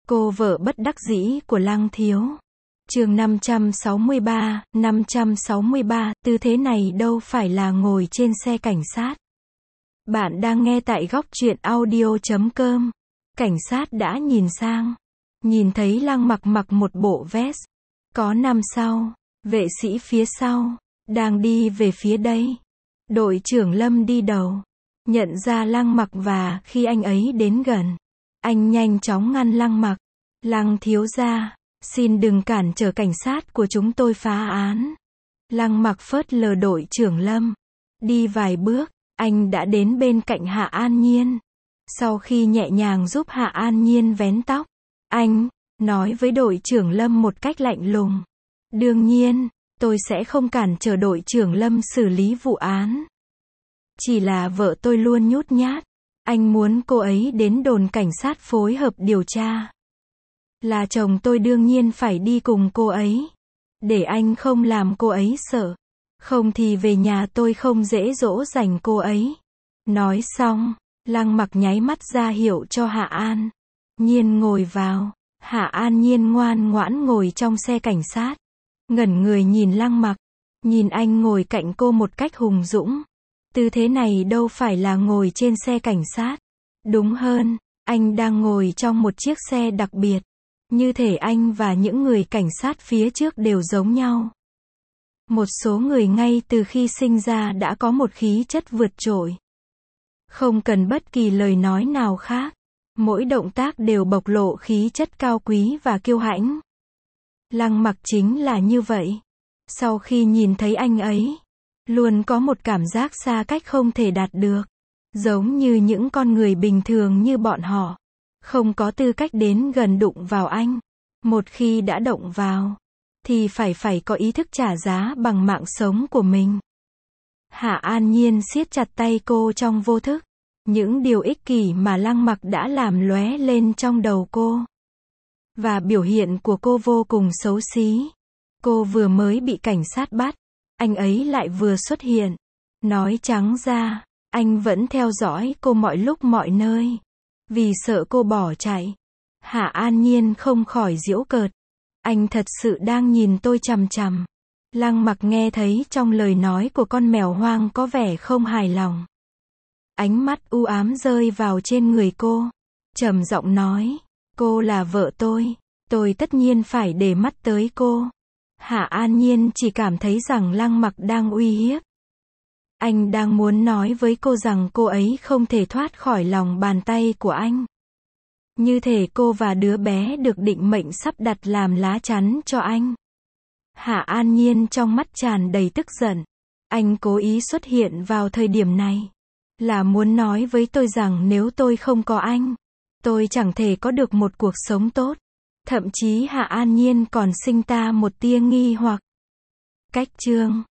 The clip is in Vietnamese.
Cô vợ bất đắc dĩ của Lăng Thiếu. Chương 563, tư thế này đâu phải là ngồi trên xe cảnh sát. Bạn đang nghe tại góc truyện audio.com. Cảnh sát đã nhìn sang, nhìn thấy Lăng mặc một bộ vest, có năm sau, vệ sĩ phía sau, đang đi về phía đây. Đội trưởng Lâm đi đầu, nhận ra Lăng mặc và khi anh ấy đến gần, anh nhanh chóng ngăn Lăng mặc. Lăng thiếu gia, xin đừng cản trở cảnh sát của chúng tôi phá án. Lăng mặc phớt lờ đội trưởng Lâm. Đi vài bước, anh đã đến bên cạnh Hạ An Nhiên. Sau khi nhẹ nhàng giúp Hạ An Nhiên vén tóc, anh nói với đội trưởng Lâm một cách lạnh lùng. Đương nhiên, tôi sẽ không cản trở đội trưởng Lâm xử lý vụ án. Chỉ là vợ tôi luôn nhút nhát. Anh muốn cô ấy đến đồn cảnh sát phối hợp điều tra. Là chồng tôi đương nhiên phải đi cùng cô ấy. Để anh không làm cô ấy sợ. Không thì về nhà tôi không dễ dỗ dành cô ấy. Nói xong, Lăng mặc nháy mắt ra hiệu cho Hạ An Nhiên ngồi vào. Hạ An Nhiên ngoan ngoãn ngồi trong xe cảnh sát. Ngẩn người nhìn Lăng mặc. Nhìn anh ngồi cạnh cô một cách hùng dũng. Tư thế này đâu phải là ngồi trên xe cảnh sát. Đúng hơn, anh đang ngồi trong một chiếc xe đặc biệt. Như thể anh và những người cảnh sát phía trước đều giống nhau. Một số người ngay từ khi sinh ra đã có một khí chất vượt trội. Không cần bất kỳ lời nói nào khác. Mỗi động tác đều bộc lộ khí chất cao quý và kiêu hãnh. Lăng mặc chính là như vậy. Sau khi nhìn thấy anh ấy, luôn có một cảm giác xa cách không thể đạt được. Giống như những con người bình thường như bọn họ. Không có tư cách đến gần đụng vào anh. Một khi đã động vào, thì phải có ý thức trả giá bằng mạng sống của mình. Hạ An Nhiên siết chặt tay cô trong vô thức. Những điều ích kỷ mà Lăng mặc đã làm lóe lên trong đầu cô. Và biểu hiện của cô vô cùng xấu xí. Cô vừa mới bị cảnh sát bắt. Anh ấy lại vừa xuất hiện. Nói trắng ra, anh vẫn theo dõi cô mọi lúc mọi nơi. Vì sợ cô bỏ chạy. Hạ An Nhiên không khỏi giễu cợt. Anh thật sự đang nhìn tôi chằm chằm. Lăng mặc nghe thấy trong lời nói của con mèo hoang có vẻ không hài lòng. Ánh mắt u ám rơi vào trên người cô. Trầm giọng nói. Cô là vợ tôi tất nhiên phải để mắt tới cô. Hạ An Nhiên chỉ cảm thấy rằng Lăng mặc đang uy hiếp. Anh đang muốn nói với cô rằng cô ấy không thể thoát khỏi lòng bàn tay của anh. Như thể cô và đứa bé được định mệnh sắp đặt làm lá chắn cho anh. Hạ An Nhiên trong mắt tràn đầy tức giận. Anh cố ý xuất hiện vào thời điểm này. Là muốn nói với tôi rằng nếu tôi không có anh, tôi chẳng thể có được một cuộc sống tốt. Thậm chí Hạ An Nhiên còn sinh ta một tia nghi hoặc. Cách chương